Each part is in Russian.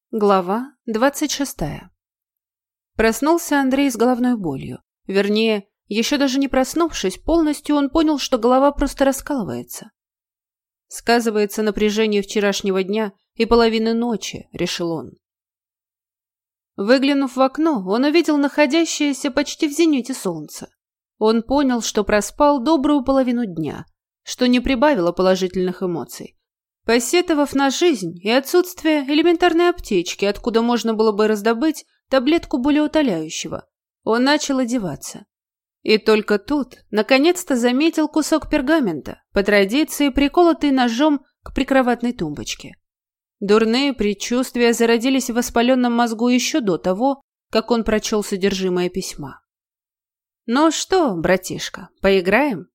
Глава 26. Проснулся Андрей с головной болью. Вернее, еще даже не проснувшись, полностью он понял, что голова просто раскалывается. Сказывается напряжение вчерашнего дня и половины ночи, решил он. Выглянув в окно, он увидел находящееся почти в зените солнце. Он понял, что проспал добрую половину дня, что не прибавило положительных эмоций. Посетовав на жизнь и отсутствие элементарной аптечки, откуда можно было бы раздобыть таблетку болеутоляющего, он начал одеваться. И только тут, наконец-то, заметил кусок пергамента, по традиции приколотый ножом к прикроватной тумбочке. Дурные предчувствия зародились в воспаленном мозгу еще до того, как он прочел содержимое письма. «Ну что, братишка, поиграем?»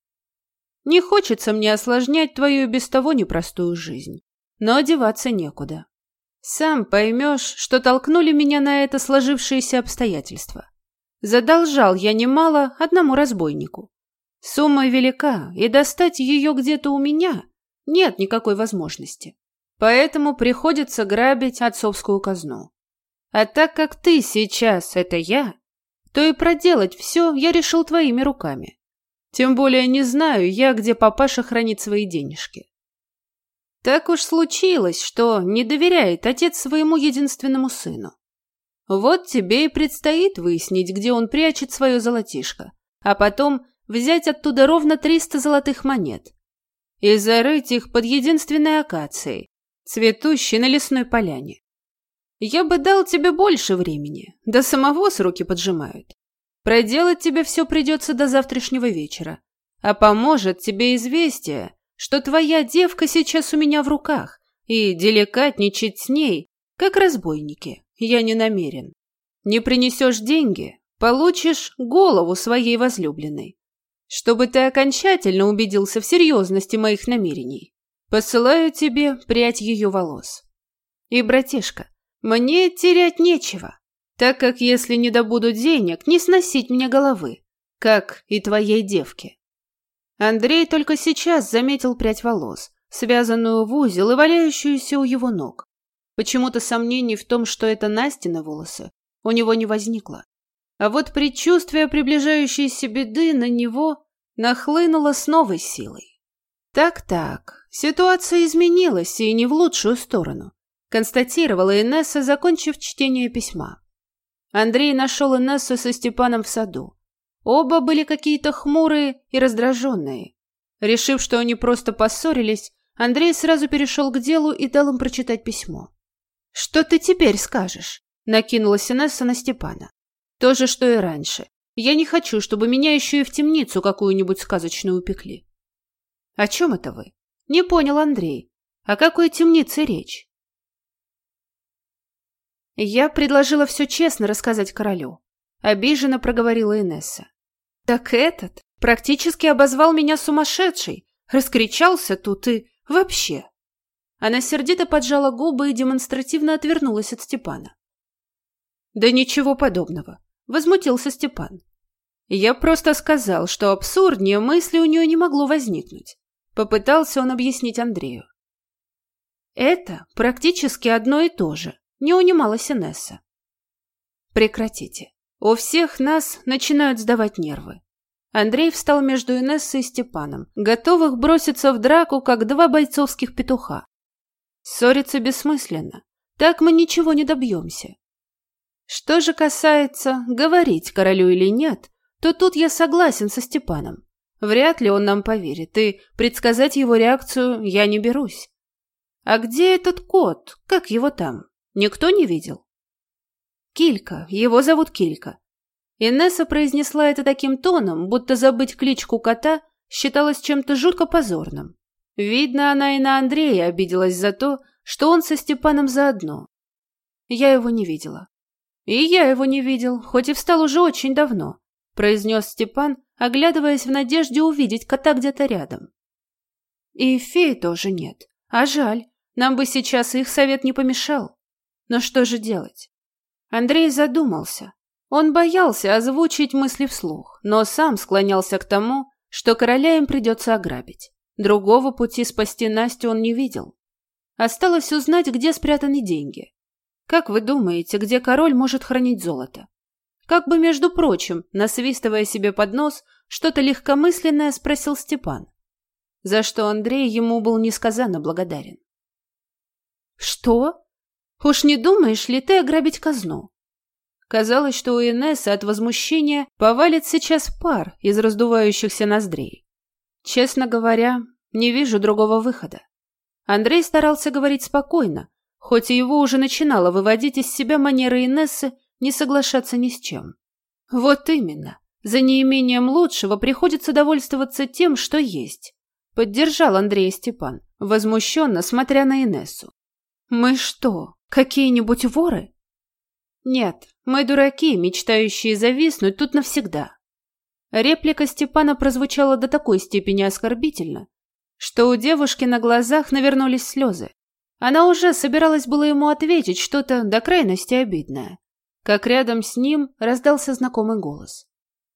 Не хочется мне осложнять твою и без того непростую жизнь, но одеваться некуда. Сам поймешь, что толкнули меня на это сложившиеся обстоятельства. Задолжал я немало одному разбойнику. Сумма велика, и достать ее где-то у меня нет никакой возможности. Поэтому приходится грабить отцовскую казну. А так как ты сейчас — это я, то и проделать все я решил твоими руками. Тем более не знаю я, где папаша хранит свои денежки. Так уж случилось, что не доверяет отец своему единственному сыну. Вот тебе и предстоит выяснить, где он прячет свое золотишко, а потом взять оттуда ровно 300 золотых монет и зарыть их под единственной акацией, цветущей на лесной поляне. Я бы дал тебе больше времени, до самого с руки поджимают. Проделать тебе все придется до завтрашнего вечера, а поможет тебе известие, что твоя девка сейчас у меня в руках, и деликатничать с ней, как разбойники, я не намерен. Не принесешь деньги, получишь голову своей возлюбленной. Чтобы ты окончательно убедился в серьезности моих намерений, посылаю тебе прядь ее волос. И, братишка, мне терять нечего, так как если не добуду денег, не сносить мне головы, как и твоей девке. Андрей только сейчас заметил прядь волос, связанную в узел и валяющуюся у его ног. Почему-то сомнений в том, что это Настины волосы, у него не возникло. А вот предчувствие приближающейся беды на него нахлынуло с новой силой. Так, ситуация изменилась и не в лучшую сторону, констатировала Инесса, закончив чтение письма. Андрей нашел Инессу со Степаном в саду. Оба были какие-то хмурые и раздраженные. Решив, что они просто поссорились, Андрей сразу перешел к делу и дал им прочитать письмо. «Что ты теперь скажешь?» — накинулась Инесса на Степана. «То же, что и раньше. Я не хочу, чтобы меня еще и в темницу какую-нибудь сказочную упекли». «О чем это вы?» «Не понял Андрей. О какой темнице речь?» «Я предложила все честно рассказать королю», — обиженно проговорила Инесса. «Так этот практически обозвал меня сумасшедшей, раскричался тут и вообще». Она сердито поджала губы и демонстративно отвернулась от Степана. «Да ничего подобного», — возмутился Степан. «Я просто сказал, что абсурднее мысли у нее не могло возникнуть», — попытался он объяснить Андрею. «Это практически одно и то же», — не унималась Инесса. «Прекратите. У всех нас начинают сдавать нервы». Андрей встал между Инессой и Степаном, готовых броситься в драку, как два бойцовских петуха. Ссориться бессмысленно. Так мы ничего не добьемся. Что же касается, говорить королю или нет, то тут я согласен со Степаном. Вряд ли он нам поверит, и предсказать его реакцию я не берусь. А где этот кот? Как его там? Никто не видел? Килька, его зовут Килька. Инесса произнесла это таким тоном, будто забыть кличку кота считалось чем-то жутко позорным. Видно, она и на Андрея обиделась за то, что он со Степаном заодно. Я его не видела. И я его не видел, хоть и встал уже очень давно, произнес Степан, оглядываясь в надежде увидеть кота где-то рядом. И феи тоже нет. А жаль, нам бы сейчас их совет не помешал. Но что же делать? Андрей задумался. Он боялся озвучить мысли вслух, но сам склонялся к тому, что короля им придется ограбить. Другого пути спасти Настю он не видел. Осталось узнать, где спрятаны деньги. Как вы думаете, где король может хранить золото? Как бы, между прочим, насвистывая себе под нос, что-то легкомысленное спросил Степан, за что Андрей ему был несказанно благодарен. «Что? Уж не думаешь ли ты ограбить казну?» Казалось, что у Инессы от возмущения повалит сейчас пар из раздувающихся ноздрей. Честно говоря, не вижу другого выхода. Андрей старался говорить спокойно, хоть и его уже начинало выводить из себя манера Инессы не соглашаться ни с чем. Вот именно, за неимением лучшего приходится довольствоваться тем, что есть. Поддержал Андрея Степан, возмущенно смотря на Инессу. «Мы что, какие-нибудь воры?» «Нет, мы дураки, мечтающие зависнуть тут навсегда». Реплика Степана прозвучала до такой степени оскорбительно, что у девушки на глазах навернулись слезы. Она уже собиралась было ему ответить что-то до крайности обидное, как рядом с ним раздался знакомый голос.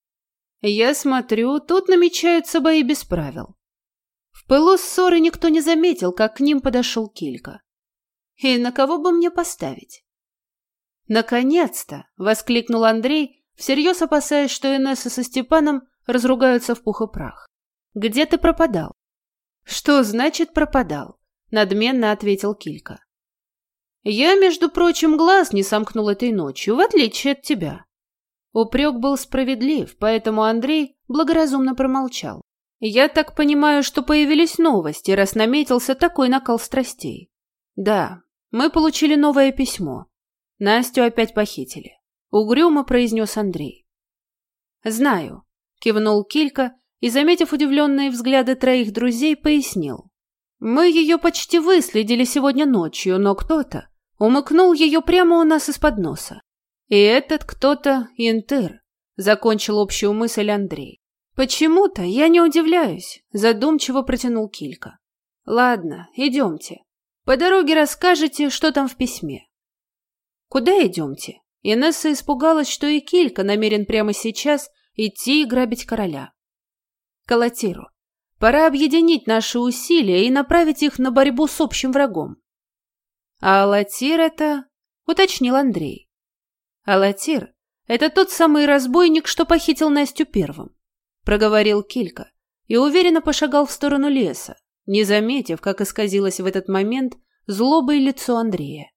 «Я смотрю, тут намечаются бои без правил». В пылу ссоры никто не заметил, как к ним подошел Килька. «И на кого бы мне поставить?» «Наконец-то!» — воскликнул Андрей, всерьез опасаясь, что Инесса со Степаном разругаются в пух и прах. «Где ты пропадал?» «Что значит пропадал?» — надменно ответил Килька. «Я, между прочим, глаз не сомкнул этой ночью, в отличие от тебя». Упрек был справедлив, поэтому Андрей благоразумно промолчал. «Я так понимаю, что появились новости, раз наметился такой накал страстей». «Да, мы получили новое письмо. Настю опять похитили», — угрюмо произнес Андрей. «Знаю», — кивнул Килька и, заметив удивленные взгляды троих друзей, пояснил. «Мы ее почти выследили сегодня ночью, но кто-то умыкнул ее прямо у нас из-под носа. И этот кто-то Интыр», — закончил общую мысль Андрей. «Почему-то я не удивляюсь», — задумчиво протянул Килька. «Ладно, идемте. По дороге расскажете, что там в письме». «Куда идемте?» Инесса испугалась, что и Килька намерен прямо сейчас идти и грабить короля. «К Алатиру. Пора объединить наши усилия и направить их на борьбу с общим врагом». «А Алатир это...» — уточнил Андрей. «Алатир — это тот самый разбойник, что похитил Настю первым», — проговорил Килька и уверенно пошагал в сторону леса, не заметив, как исказилось в этот момент злобой лицо Андрея.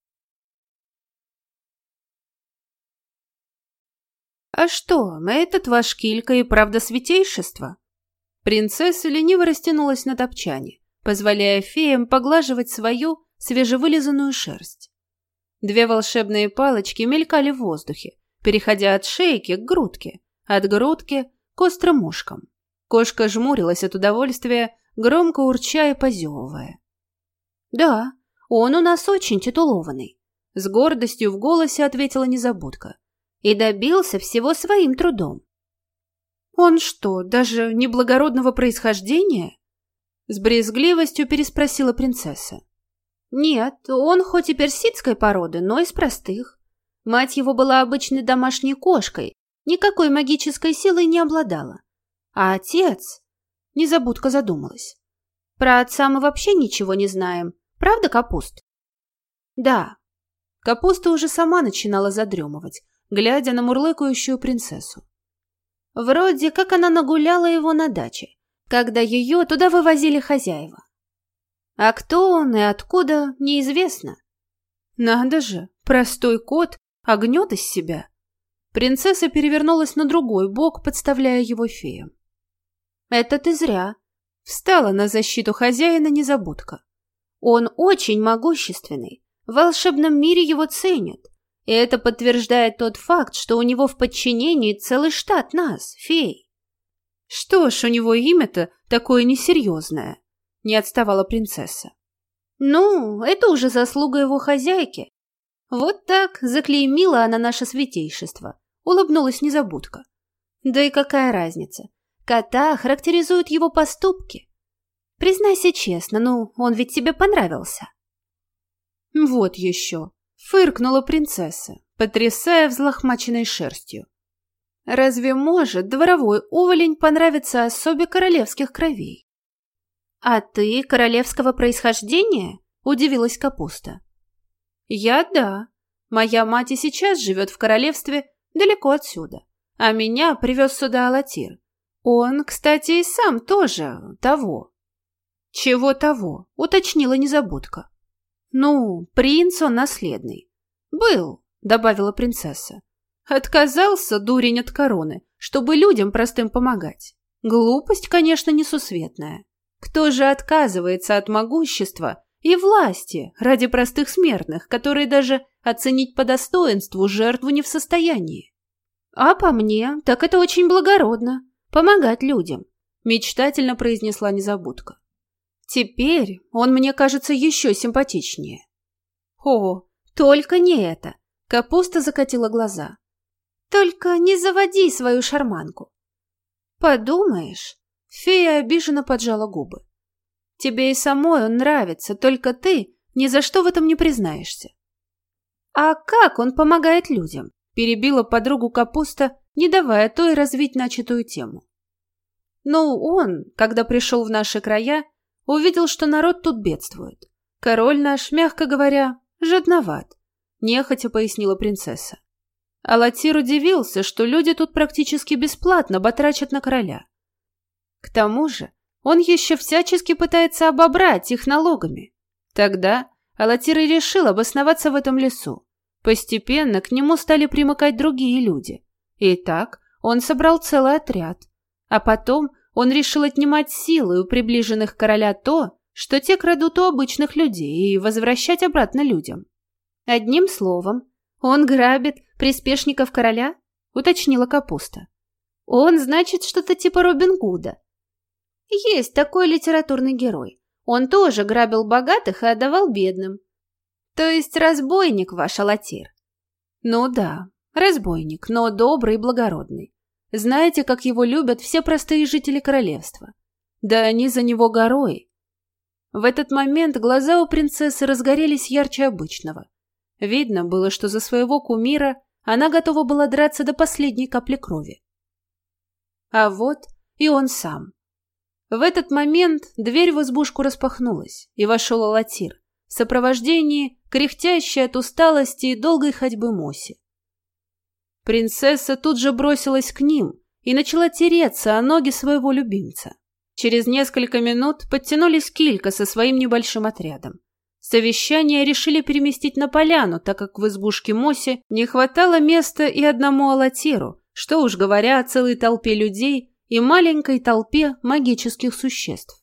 «А что, этот ваш Килька и правда святейшество?» Принцесса лениво растянулась на топчане, позволяя феям поглаживать свою свежевылизанную шерсть. Две волшебные палочки мелькали в воздухе, переходя от шейки к грудке, от грудки к острым ушкам. Кошка жмурилась от удовольствия, громко урча и позевывая. «Да, он у нас очень титулованный», — с гордостью в голосе ответила незабудка. «И добился всего своим трудом». «Он что, даже неблагородного происхождения?» С брезгливостью переспросила принцесса. «Нет, он хоть и персидской породы, но из простых. Мать его была обычной домашней кошкой, никакой магической силой не обладала. А отец...» Незабудка задумалась. «Про отца мы вообще ничего не знаем, правда, Капуст?» «Да». Капуста уже сама начинала задремывать, глядя на мурлыкающую принцессу. Вроде как она нагуляла его на даче, когда ее туда вывозили хозяева. А кто он и откуда, неизвестно. Надо же, простой кот, а гнет из себя. Принцесса перевернулась на другой бок, подставляя его феям. «Это ты зря», — встала на защиту хозяина незабудка. «Он очень могущественный, в волшебном мире его ценят. И это подтверждает тот факт, что у него в подчинении целый штат нас, фей». «Что ж, у него имя-то такое несерьезное», — не отставала принцесса. «Ну, это уже заслуга его хозяйки. Вот так заклеймила она наше святейшество», — улыбнулась незабудка. «Да и какая разница? Кота характеризуют его поступки. Признайся честно, ну, он ведь тебе понравился». «Вот еще», — фыркнула принцесса, потрясая взлохмаченной шерстью. «Разве может дворовой уволень понравиться особе королевских кровей?» «А ты королевского происхождения?» — удивилась Капуста. «Я да. Моя мать и сейчас живет в королевстве далеко отсюда, а меня привез сюда Алатир. Он, кстати, и сам тоже того». «Чего того?» — уточнила Незабудка. «Ну, принц он наследный». «Был», — добавила принцесса. «Отказался, дурень, от короны, чтобы людям простым помогать. Глупость, конечно, несусветная. Кто же отказывается от могущества и власти ради простых смертных, которые даже оценить по достоинству жертву не в состоянии? А по мне, так это очень благородно – помогать людям», – мечтательно произнесла Незабудка. «Теперь он мне кажется еще симпатичнее». «О, только не это!» – Капуста закатила глаза. «Только не заводи свою шарманку». «Подумаешь», – фея обиженно поджала губы. «Тебе и самой он нравится, только ты ни за что в этом не признаешься». «А как он помогает людям?» – перебила подругу Капуста, не давая той развить начатую тему. «Ну, он, когда пришел в наши края, увидел, что народ тут бедствует. Король наш, мягко говоря, жадноват», – нехотя пояснила принцесса. Алатир удивился, что люди тут практически бесплатно батрачат на короля. К тому же он еще всячески пытается обобрать их налогами. Тогда Алатир и решил обосноваться в этом лесу. Постепенно к нему стали примыкать другие люди. И так он собрал целый отряд. А потом он решил отнимать силой у приближенных короля то, что те крадут у обычных людей, и возвращать обратно людям. Одним словом, он грабит приспешников короля, уточнила Капуста. Он, значит, что-то типа Робин Гуда. Есть такой литературный герой. Он тоже грабил богатых и отдавал бедным. То есть разбойник ваш Алатир. Ну да, разбойник, но добрый и благородный. Знаете, как его любят все простые жители королевства? Да они за него горой. В этот момент глаза у принцессы разгорелись ярче обычного. Видно было, что за своего кумира она готова была драться до последней капли крови. А вот и он сам. В этот момент дверь в избушку распахнулась, и вошел Алатир в сопровождении кряхтящей от усталости и долгой ходьбы Моси. Принцесса тут же бросилась к ним и начала тереться о ноги своего любимца. Через несколько минут подтянулись Килька со своим небольшим отрядом. Совещание решили переместить на поляну, так как в избушке Моси не хватало места и одному Алатиру, что уж говоря о целой толпе людей и маленькой толпе магических существ.